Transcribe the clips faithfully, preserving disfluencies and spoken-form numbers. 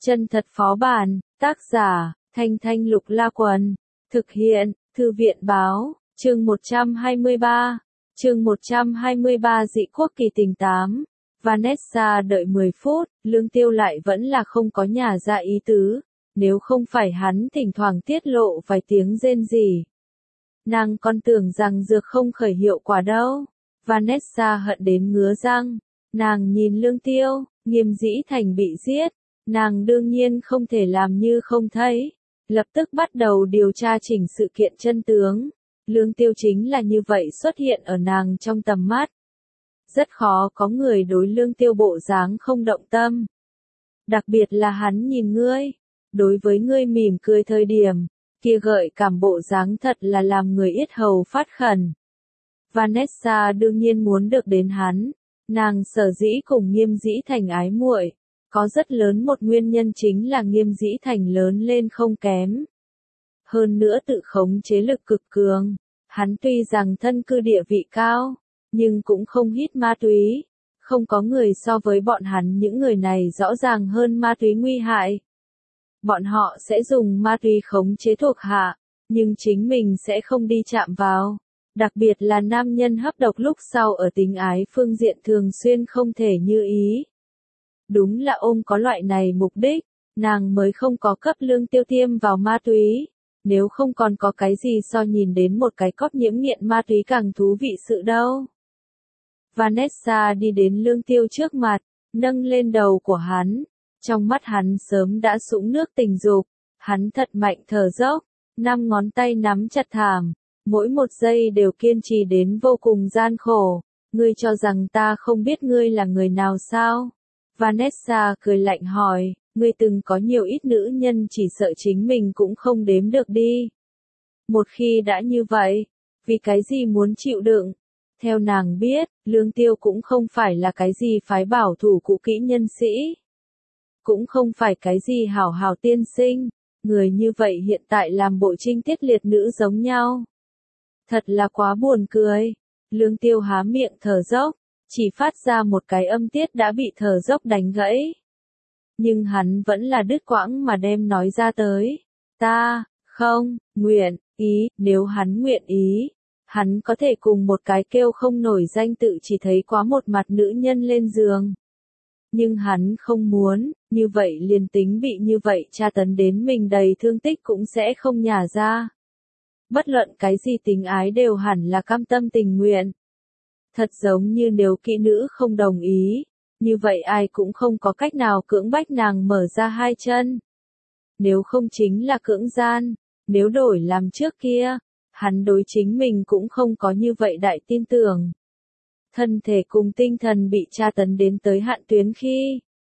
Chân thật phó bản, tác giả, Thanh Thanh Lục La Quần, thực hiện, Thư viện báo, chương một trăm hai mươi ba, chương một trăm hai mươi ba Dị Quốc Kỳ Tình tám. Vanessa đợi mười phút, Lương Tiêu lại vẫn là không có nhả ra ý tứ, nếu không phải hắn thỉnh thoảng tiết lộ vài tiếng rên rỉ. Nàng còn tưởng rằng dược không khởi hiệu quả đâu. Vanessa hận đến ngứa răng, nàng nhìn Lương Tiêu, Nghiêm Dĩ Thành bị giết, nàng đương nhiên không thể làm như không thấy, lập tức bắt đầu điều tra chỉnh sự kiện chân tướng. Lương Tiêu chính là như vậy xuất hiện ở nàng trong tầm mắt. Rất khó có người đối Lương Tiêu bộ dáng không động tâm. Đặc biệt là hắn nhìn ngươi, đối với ngươi mỉm cười thời điểm, kia gợi cảm bộ dáng thật là làm người yết hầu phát khẩn. Vanessa đương nhiên muốn được đến hắn, nàng sở dĩ cùng Nghiêm Dĩ Thành ái muội, có rất lớn một nguyên nhân chính là Nghiêm Dĩ Thành lớn lên không kém. Hơn nữa tự khống chế lực cực cường, hắn tuy rằng thân cư địa vị cao, nhưng cũng không hít ma túy, không có người so với bọn hắn những người này rõ ràng hơn ma túy nguy hại. Bọn họ sẽ dùng ma túy khống chế thuộc hạ, nhưng chính mình sẽ không đi chạm vào. Đặc biệt là nam nhân hấp độc lúc sau ở tính ái phương diện thường xuyên không thể như ý. Đúng là ôm có loại này mục đích, nàng mới không có cấp Lương Tiêu tiêm vào ma túy. Nếu không còn có cái gì so nhìn đến một cái cóp nhiễm nghiện ma túy càng thú vị sự đâu. Vanessa đi đến Lương Tiêu trước mặt, nâng lên đầu của hắn. Trong mắt hắn sớm đã sũng nước tình dục, hắn thật mạnh thở dốc, năm ngón tay nắm chặt thảm, mỗi một giây đều kiên trì đến vô cùng gian khổ. Ngươi cho rằng ta không biết ngươi là người nào sao? Vanessa cười lạnh hỏi, ngươi từng có nhiều ít nữ nhân chỉ sợ chính mình cũng không đếm được đi. Một khi đã như vậy, vì cái gì muốn chịu đựng? Theo nàng biết, Lương Tiêu cũng không phải là cái gì phái bảo thủ cũ kỹ nhân sĩ. Cũng không phải cái gì hảo hảo tiên sinh, người như vậy hiện tại làm bộ trinh tiết liệt nữ giống nhau. Thật là quá buồn cười. Lương Tiêu há miệng thở dốc, chỉ phát ra một cái âm tiết đã bị thở dốc đánh gãy. Nhưng hắn vẫn là đứt quãng mà đem nói ra tới. Ta, không, nguyện, ý, nếu hắn nguyện ý, hắn có thể cùng một cái kêu không nổi danh tự chỉ thấy quá một mặt nữ nhân lên giường. Nhưng hắn không muốn, như vậy liền tính bị như vậy tra tấn đến mình đầy thương tích cũng sẽ không nhả ra. Bất luận cái gì tình ái đều hẳn là cam tâm tình nguyện. Thật giống như nếu kỹ nữ không đồng ý, như vậy ai cũng không có cách nào cưỡng bách nàng mở ra hai chân. Nếu không chính là cưỡng gian, nếu đổi làm trước kia, hắn đối chính mình cũng không có như vậy đại tin tưởng. Thân thể cùng tinh thần bị tra tấn đến tới hạn tuyến khi,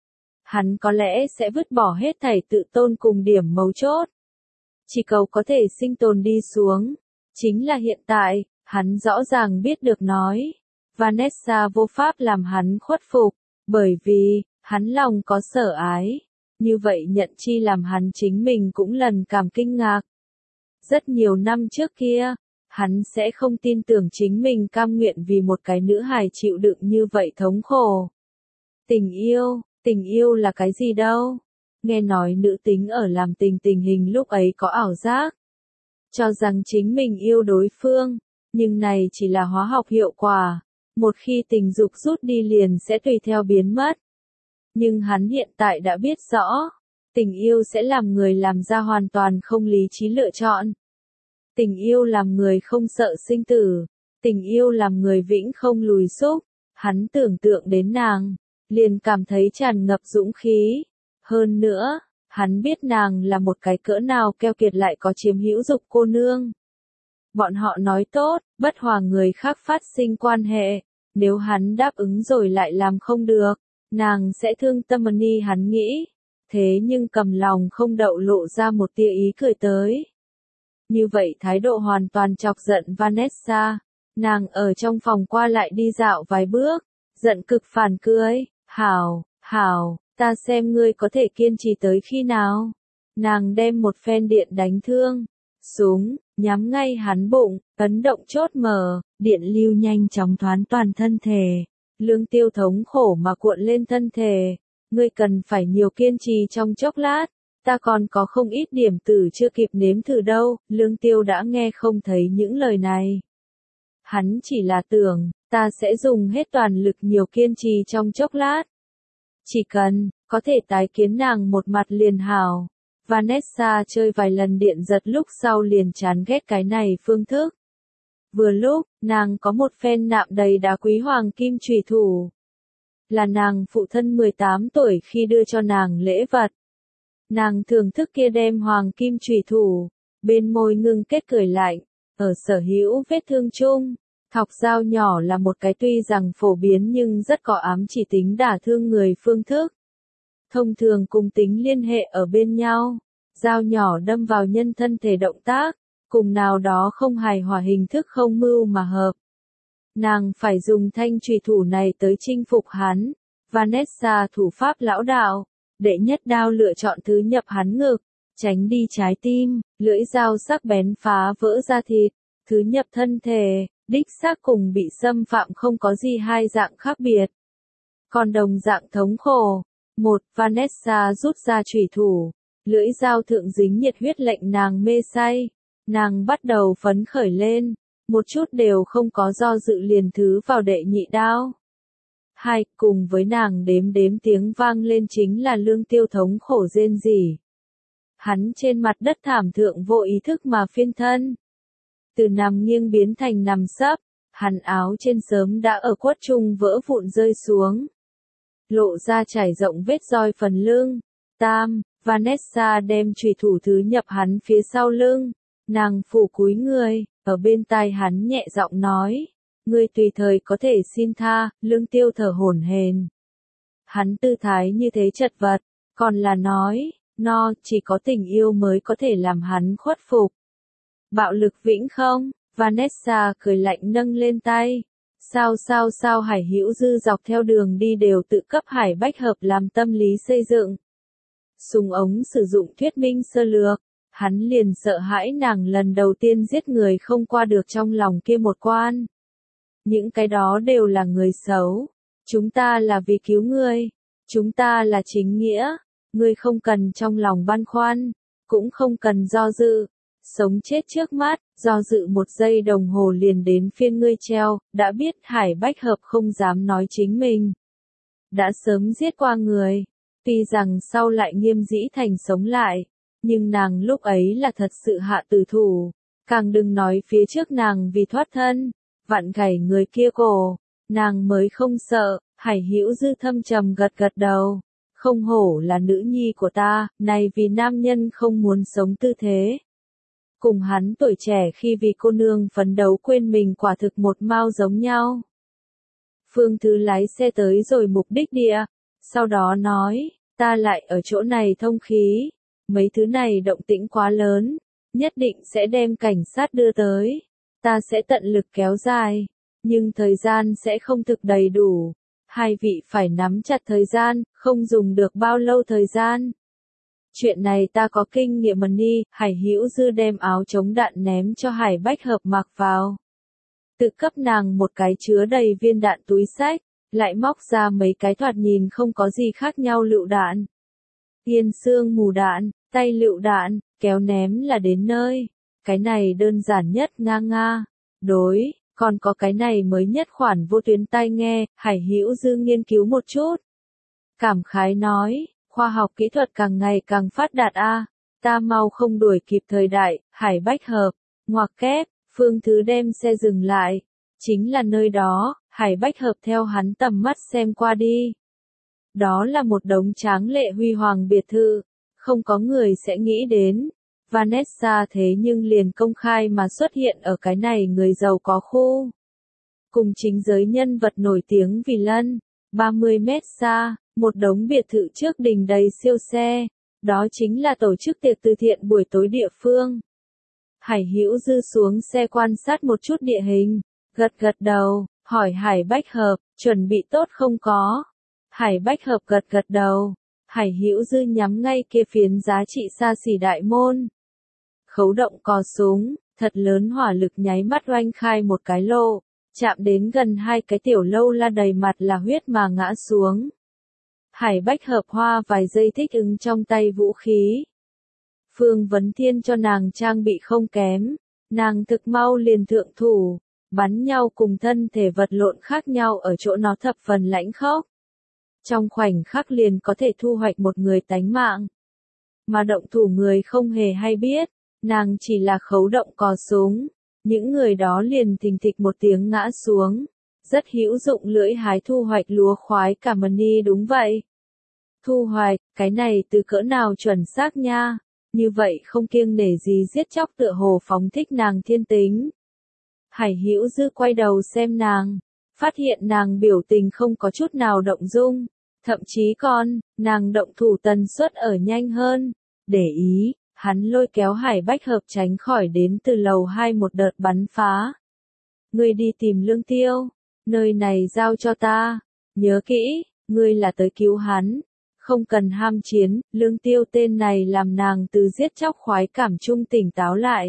hắn có lẽ sẽ vứt bỏ hết thảy tự tôn cùng điểm mấu chốt. Chỉ cầu có thể sinh tồn đi xuống. Chính là hiện tại, hắn rõ ràng biết được nói. Vanessa vô pháp làm hắn khuất phục, bởi vì, hắn lòng có sở ái. Như vậy nhận chi làm hắn chính mình cũng lần cảm kinh ngạc. Rất nhiều năm trước kia, hắn sẽ không tin tưởng chính mình cam nguyện vì một cái nữ hài chịu đựng như vậy thống khổ. Tình yêu, tình yêu là cái gì đâu? Nghe nói nữ tính ở làm tình tình hình lúc ấy có ảo giác. Cho rằng chính mình yêu đối phương, nhưng này chỉ là hóa học hiệu quả. Một khi tình dục rút đi liền sẽ tùy theo biến mất. Nhưng hắn hiện tại đã biết rõ, tình yêu sẽ làm người làm ra hoàn toàn không lý trí lựa chọn. Tình yêu làm người không sợ sinh tử, tình yêu làm người vĩnh không lùi xúc. Hắn tưởng tượng đến nàng, liền cảm thấy tràn ngập dũng khí. Hơn nữa, hắn biết nàng là một cái cỡ nào keo kiệt lại có chiếm hữu dục cô nương. Bọn họ nói tốt, bất hòa người khác phát sinh quan hệ, nếu hắn đáp ứng rồi lại làm không được, nàng sẽ thương tâm ni hắn nghĩ. Thế nhưng cầm lòng không đậu lộ ra một tia ý cười tới. Như vậy thái độ hoàn toàn chọc giận Vanessa. Nàng ở trong phòng qua lại đi dạo vài bước, giận cực phản cười. Hảo, hảo, ta xem ngươi có thể kiên trì tới khi nào. Nàng đem một phen điện đánh thương súng, nhắm ngay hắn bụng, ấn động chốt mở, điện lưu nhanh chóng thoán toàn thân thể. Lương Tiêu thống khổ mà cuộn lên thân thể. ngươi cần phải nhiều kiên trì trong chốc lát, ta còn có không ít điểm tử chưa kịp nếm thử đâu. Lương Tiêu đã nghe không thấy những lời này. Hắn chỉ là tưởng, ta sẽ dùng hết toàn lực nhiều kiên trì trong chốc lát. Chỉ cần, có thể tái kiến nàng một mặt liền hảo. Vanessa chơi vài lần điện giật lúc sau liền chán ghét cái này phương thức. Vừa lúc, nàng có một phen nạm đầy đá quý hoàng kim chùy thủ. Là nàng phụ thân mười tám tuổi khi đưa cho nàng lễ vật. Nàng thưởng thức kia đem hoàng kim chùy thủ, bên môi ngưng kết cười lạnh, ở sở hữu vết thương chung. Thọc dao nhỏ là một cái tuy rằng phổ biến nhưng rất có ám chỉ tính đả thương người phương thức. Thông thường cùng tính liên hệ ở bên nhau, dao nhỏ đâm vào nhân thân thể động tác, cùng nào đó không hài hòa hình thức không mưu mà hợp. Nàng phải dùng thanh chùy thủ này tới chinh phục hắn. Vanessa thủ pháp lão đạo, đệ nhất đao lựa chọn thứ nhập hắn ngực, tránh đi trái tim, lưỡi dao sắc bén phá vỡ da thịt, thứ nhập thân thể, đích xác cùng bị xâm phạm không có gì hai dạng khác biệt. Còn đồng dạng thống khổ, một, Vanessa rút ra chùy thủ, lưỡi dao thượng dính nhiệt huyết lệnh nàng mê say, nàng bắt đầu phấn khởi lên, một chút đều không có do dự liền thứ vào đệ nhị đao. Hai, cùng với nàng đếm đếm tiếng vang lên chính là Lương Tiêu thống khổ rên rỉ. Hắn trên mặt đất thảm thượng vô ý thức mà phiên thân. Từ nằm nghiêng biến thành nằm sấp, hắn áo trên sớm đã ở quất trung vỡ vụn rơi xuống. Lộ ra trải rộng vết roi phần lưng. Tam, Vanessa đem chùy thủ thứ nhập hắn phía sau lưng. Nàng phủ cúi người, ở bên tai hắn nhẹ giọng nói. Ngươi tùy thời có thể xin tha. Lương Tiêu thở hổn hển. Hắn tư thái như thế chật vật, còn là nói, no, chỉ có tình yêu mới có thể làm hắn khuất phục. Bạo lực vĩnh không? Vanessa cười lạnh nâng lên tay. Sao sao sao Hải Hữu Dư dọc theo đường đi đều tự cấp Hải Bách Hợp làm tâm lý xây dựng. Súng ống sử dụng thuyết minh sơ lược, hắn liền sợ hãi nàng lần đầu tiên giết người không qua được trong lòng kia một quan. Những cái đó đều là người xấu. Chúng ta là vì cứu ngươi. Chúng ta là chính nghĩa. Ngươi không cần trong lòng băn khoăn, cũng không cần do dự. Sống chết trước mắt, do dự một giây đồng hồ liền đến phiên ngươi treo. Đã biết Hải Bách Hợp không dám nói chính mình đã sớm giết qua người. Tuy rằng sau lại nghiêm dĩ thành sống lại, nhưng nàng lúc ấy là thật sự hạ tử thủ. Càng đừng nói phía trước nàng vì thoát thân, vặn gãy người kia cổ, nàng mới không sợ. Hải Hữu Dư thâm trầm gật gật đầu. Không hổ là nữ nhi của ta, này vì nam nhân không muốn sống tư thế. Cùng hắn tuổi trẻ khi vì cô nương phấn đấu quên mình quả thực một mao giống nhau. Phương Thứ lái xe tới rồi mục đích địa, sau đó nói, ta lại ở chỗ này thông khí, mấy thứ này động tĩnh quá lớn, nhất định sẽ đem cảnh sát đưa tới, ta sẽ tận lực kéo dài, nhưng thời gian sẽ không thực đầy đủ, hai vị phải nắm chặt thời gian, không dùng được bao lâu thời gian. Chuyện này ta có kinh nghiệm mần đi. Hải Hữu Dư đem áo chống đạn ném cho Hải Bách Hợp mặc vào. Tự cấp nàng một cái chứa đầy viên đạn túi xách, lại móc ra mấy cái thoạt nhìn không có gì khác nhau lựu đạn. Yên xương mù đạn, tay lựu đạn, kéo ném là đến nơi. Cái này đơn giản nhất nga nga. Đối, còn có cái này mới nhất khoản vô tuyến tai nghe. Hải Hữu Dư nghiên cứu một chút. Cảm khái nói. Khoa học kỹ thuật càng ngày càng phát đạt a, ta mau không đuổi kịp thời đại. Hải Bách Hợp, ngoặc kép, Phương Thứ đem xe dừng lại, chính là nơi đó. Hải Bách Hợp theo hắn tầm mắt xem qua đi. Đó là một đống tráng lệ huy hoàng biệt thự, không có người sẽ nghĩ đến. Vanessa thế nhưng liền công khai mà xuất hiện ở cái này người giàu có khu. Cùng chính giới nhân vật nổi tiếng vì lân, ba mươi mét xa. Một đống biệt thự trước đình đầy siêu xe, đó chính là tổ chức tiệc từ thiện buổi tối địa phương. Hải Hữu Dư xuống xe quan sát một chút địa hình, gật gật đầu, hỏi Hải Bách Hợp, chuẩn bị tốt không có? Hải Bách Hợp gật gật đầu, Hải Hữu Dư nhắm ngay kia phiến giá trị xa xỉ đại môn. Khấu động cò súng, thật lớn hỏa lực nháy mắt oanh khai một cái lô, chạm đến gần hai cái tiểu lâu la đầy mặt là huyết mà ngã xuống. Hải Bách Hợp hoa vài giây thích ứng trong tay vũ khí. Phương Vấn Thiên cho nàng trang bị không kém, nàng thực mau liền thượng thủ, bắn nhau cùng thân thể vật lộn khác nhau ở chỗ nó thập phần lãnh khốc. Trong khoảnh khắc liền có thể thu hoạch một người tánh mạng. Mà động thủ người không hề hay biết, nàng chỉ là khấu động cò súng, những người đó liền thình thịch một tiếng ngã xuống. Rất hữu dụng lưỡi hái thu hoạch lúa khoái cả mani đúng vậy. Thu hoạch, cái này từ cỡ nào chuẩn xác nha, như vậy không kiêng nể gì giết chóc tựa hồ phóng thích nàng thiên tính. Hải Hữu Dư quay đầu xem nàng, phát hiện nàng biểu tình không có chút nào động dung, thậm chí còn, nàng động thủ tần suất ở nhanh hơn. Để ý, hắn lôi kéo Hải Bách Hợp tránh khỏi đến từ lầu hai một đợt bắn phá. Ngươi đi tìm Lương Tiêu, nơi này giao cho ta, nhớ kỹ, ngươi là tới cứu hắn, không cần ham chiến. Lương Tiêu tên này làm nàng từ giết chóc khoái cảm trung tỉnh táo lại.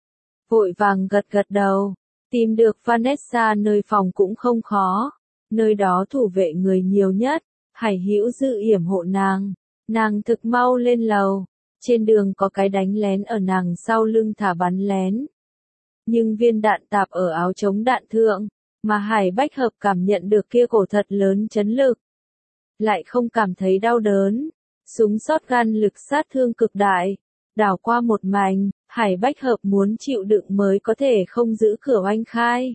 Vội vàng gật gật đầu, tìm được Vanessa nơi phòng cũng không khó, nơi đó thủ vệ người nhiều nhất. Hải Hữu Dư yểm hộ nàng, nàng thực mau lên lầu, trên đường có cái đánh lén ở nàng sau lưng thả bắn lén. Nhưng viên đạn tạp ở áo chống đạn thượng, mà Hải Bách Hợp cảm nhận được kia cổ thật lớn chấn lực. Lại không cảm thấy đau đớn, súng shotgun lực sát thương cực đại, đảo qua một mảnh, Hải Bách Hợp muốn chịu đựng mới có thể không giữ cửa oanh khai.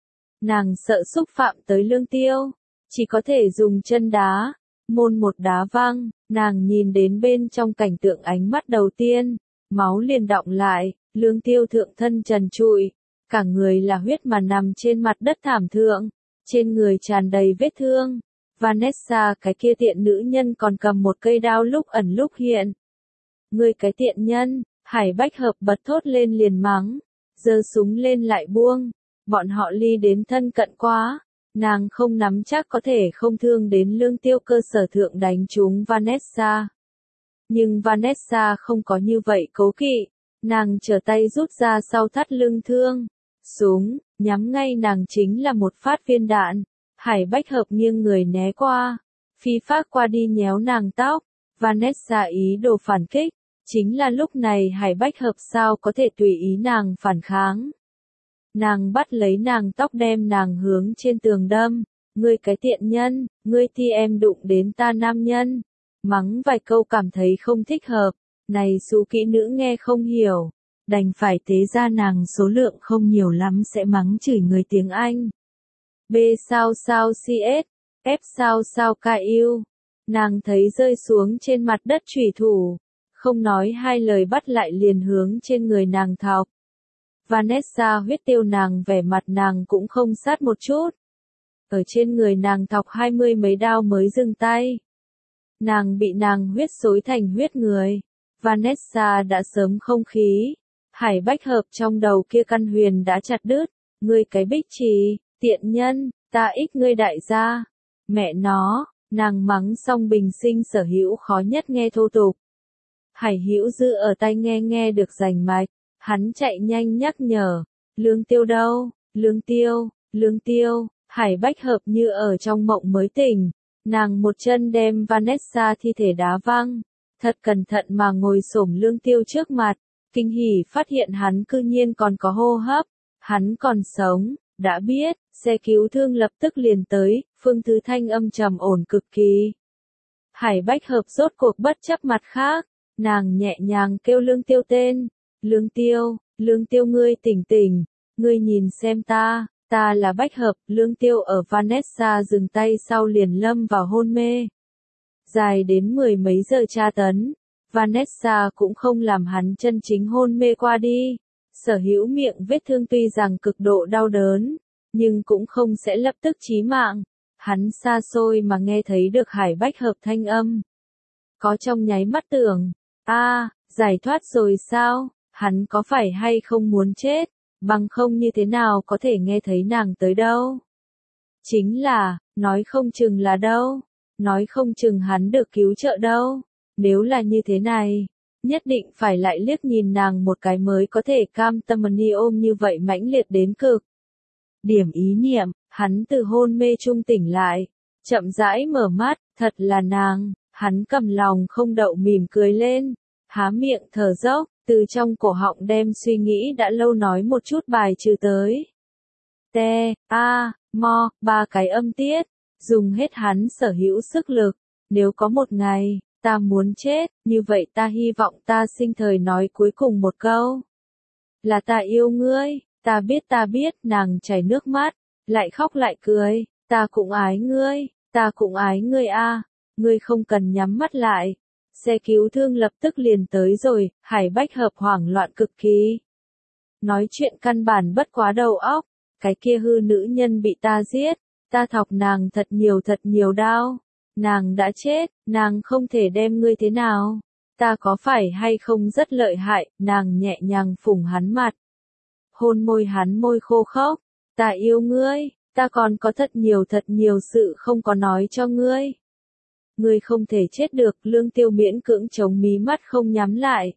Nàng sợ xúc phạm tới Lương Tiêu, chỉ có thể dùng chân đá, môn một đá văng, nàng nhìn đến bên trong cảnh tượng ánh mắt đầu tiên, máu liền đọng lại, Lương Tiêu thượng thân trần trụi, cả người là huyết mà nằm trên mặt đất thảm thượng, trên người tràn đầy vết thương. Vanessa cái kia tiện nữ nhân còn cầm một cây đao lúc ẩn lúc hiện. Ngươi cái tiện nhân, Hải Bách Hợp bật thốt lên liền mắng, giơ súng lên lại buông, bọn họ ly đến thân cận quá, nàng không nắm chắc có thể không thương đến Lương Tiêu cơ sở thượng đánh trúng Vanessa. Nhưng Vanessa không có như vậy cố kỵ, nàng trở tay rút ra sau thắt lưng thương, súng, nhắm ngay nàng chính là một phát viên đạn. Hải Bách Hợp nghiêng người né qua, phi phác qua đi nhéo nàng tóc, Vanessa ý đồ phản kích, chính là lúc này Hải Bách Hợp sao có thể tùy ý nàng phản kháng. Nàng bắt lấy nàng tóc đem nàng hướng trên tường đâm, ngươi cái tiện nhân, ngươi ti em đụng đến ta nam nhân, mắng vài câu cảm thấy không thích hợp, này xú kỹ nữ nghe không hiểu, đành phải tế ra nàng số lượng không nhiều lắm sẽ mắng chửi người tiếng Anh. B sao sao cs, F sao sao cu, nàng thấy rơi xuống trên mặt đất chủy thủ, không nói hai lời bắt lại liền hướng trên người nàng thọc. Vanessa huyết tiêu nàng vẻ mặt nàng cũng không sát một chút. Ở trên người nàng thọc hai mươi mấy đao mới dừng tay. Nàng bị nàng huyết xối thành huyết người. Vanessa đã sớm không khí. Hải Bách Hợp trong đầu kia căn huyền đã chặt đứt. Ngươi cái bích trì, tiện nhân, ta ích ngươi đại gia. Mẹ nó, nàng mắng xong bình sinh sở hữu khó nhất nghe thô tục. Hải Hữu Dư ở tai nghe nghe được rành mạch. Hắn chạy nhanh nhắc nhở, Lương Tiêu đâu, Lương Tiêu, Lương Tiêu. Hải Bách Hợp như ở trong mộng mới tỉnh, nàng một chân đem Vanessa thi thể đá văng, thật cẩn thận mà ngồi xổm Lương Tiêu trước mặt, kinh hỉ phát hiện hắn cư nhiên còn có hô hấp, hắn còn sống, đã biết, xe cứu thương lập tức liền tới, Phương Thứ thanh âm trầm ổn cực kỳ. Hải Bách Hợp rốt cuộc bất chấp mặt khác, nàng nhẹ nhàng kêu Lương Tiêu tên, Lương Tiêu, Lương Tiêu ngươi tỉnh tỉnh, ngươi nhìn xem ta. Ta là Bách Hợp. Lương Tiêu ở Vanessa dừng tay sau liền lâm vào hôn mê. Dài đến mười mấy giờ tra tấn, Vanessa cũng không làm hắn chân chính hôn mê qua đi. Sở hữu miệng vết thương tuy rằng cực độ đau đớn, nhưng cũng không sẽ lập tức chí mạng. Hắn xa xôi mà nghe thấy được Hải Bách Hợp thanh âm. Có trong nháy mắt tưởng, a, giải thoát rồi sao, hắn có phải hay không muốn chết? Bằng không như thế nào có thể nghe thấy nàng tới đâu. Chính là, nói không chừng là đâu, nói không chừng hắn được cứu trợ đâu. Nếu là như thế này, nhất định phải lại liếc nhìn nàng một cái mới có thể cam tâm ni ôm như vậy mãnh liệt đến cực. Điểm ý niệm, hắn từ hôn mê trung tỉnh lại, chậm rãi mở mắt, thật là nàng, hắn cầm lòng không đậu mỉm cười lên, há miệng thở dốc, từ trong cổ họng đem suy nghĩ đã lâu nói một chút bài trừ tới. Te, a, mo, ba cái âm tiết, dùng hết hắn sở hữu sức lực, nếu có một ngày, ta muốn chết, như vậy ta hy vọng ta sinh thời nói cuối cùng một câu. Là ta yêu ngươi, ta biết ta biết, nàng chảy nước mắt, lại khóc lại cười, ta cũng ái ngươi, ta cũng ái ngươi a, ngươi không cần nhắm mắt lại. Xe cứu thương lập tức liền tới rồi, Hải Bách Hợp hoảng loạn cực kỳ. Nói chuyện căn bản bất quá đầu óc, cái kia hư nữ nhân bị ta giết, ta thọc nàng thật nhiều thật nhiều đau. Nàng đã chết, nàng không thể đem ngươi thế nào. Ta có phải hay không rất lợi hại, nàng nhẹ nhàng phủng hắn mặt. Hôn môi hắn môi khô khốc, ta yêu ngươi, ta còn có thật nhiều thật nhiều sự không có nói cho ngươi. Ngươi không thể chết được, Lương Tiêu miễn cưỡng chống mí mắt không nhắm lại.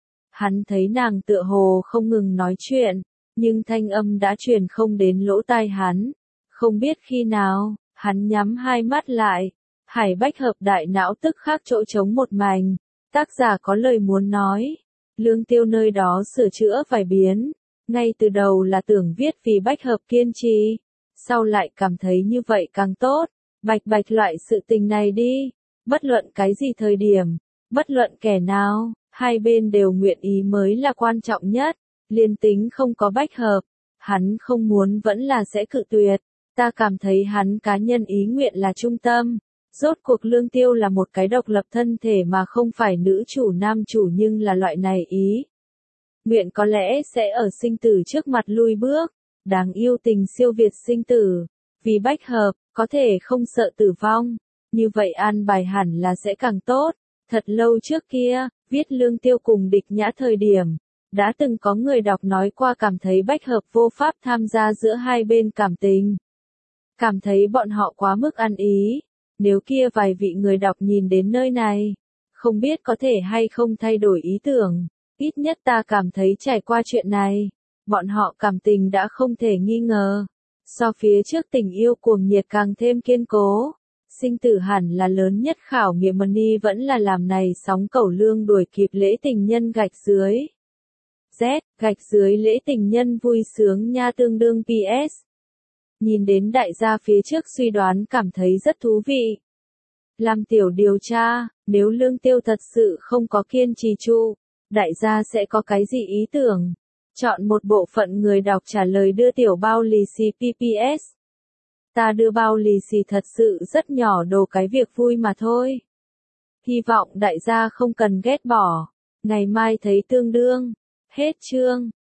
Hắn thấy nàng tựa hồ không ngừng nói chuyện, nhưng thanh âm đã truyền không đến lỗ tai hắn. Không biết khi nào, hắn nhắm hai mắt lại. Hải Bách Hợp đại não tức khắc chỗ trống một mảnh. Tác giả có lời muốn nói. Lương Tiêu nơi đó sửa chữa vài biến. Ngay từ đầu là tưởng viết vì Bách Hợp kiên trì. Sau lại cảm thấy như vậy càng tốt. Bạch bạch loại sự tình này đi. Bất luận cái gì thời điểm. Bất luận kẻ nào. Hai bên đều nguyện ý mới là quan trọng nhất. Liên tính không có Bách Hợp. Hắn không muốn vẫn là sẽ cự tuyệt. Ta cảm thấy hắn cá nhân ý nguyện là trung tâm. Rốt cuộc Lương Tiêu là một cái độc lập thân thể mà không phải nữ chủ nam chủ nhưng là loại này ý. Nguyện có lẽ sẽ ở sinh tử trước mặt lui bước. Đáng yêu tình siêu việt sinh tử. Vì Bách Hợp, có thể không sợ tử vong. Như vậy an bài hẳn là sẽ càng tốt. Thật lâu trước kia, viết Lương Tiêu cùng Địch Nhã thời điểm. Đã từng có người đọc nói qua cảm thấy Bách Hợp vô pháp tham gia giữa hai bên cảm tình. Cảm thấy bọn họ quá mức ăn ý. Nếu kia vài vị người đọc nhìn đến nơi này, không biết có thể hay không thay đổi ý tưởng. Ít nhất ta cảm thấy trải qua chuyện này, bọn họ cảm tình đã không thể nghi ngờ. So phía trước tình yêu cuồng nhiệt càng thêm kiên cố. Sinh tử hẳn là lớn nhất khảo nghiệm, Money vẫn là làm này sóng cẩu lương đuổi kịp lễ tình nhân gạch dưới. Z, gạch dưới lễ tình nhân vui sướng nha tương đương pê ét. Nhìn đến đại gia phía trước suy đoán cảm thấy rất thú vị. Làm tiểu điều tra, nếu Lương Tiêu thật sự không có kiên trì trụ, đại gia sẽ có cái gì ý tưởng? Chọn một bộ phận người đọc trả lời đưa tiểu bao lì xì pê pê ét. Ta đưa bao lì xì thật sự rất nhỏ đồ cái việc vui mà thôi. Hy vọng đại gia không cần ghét bỏ. Ngày mai thấy tương đương. Hết chương.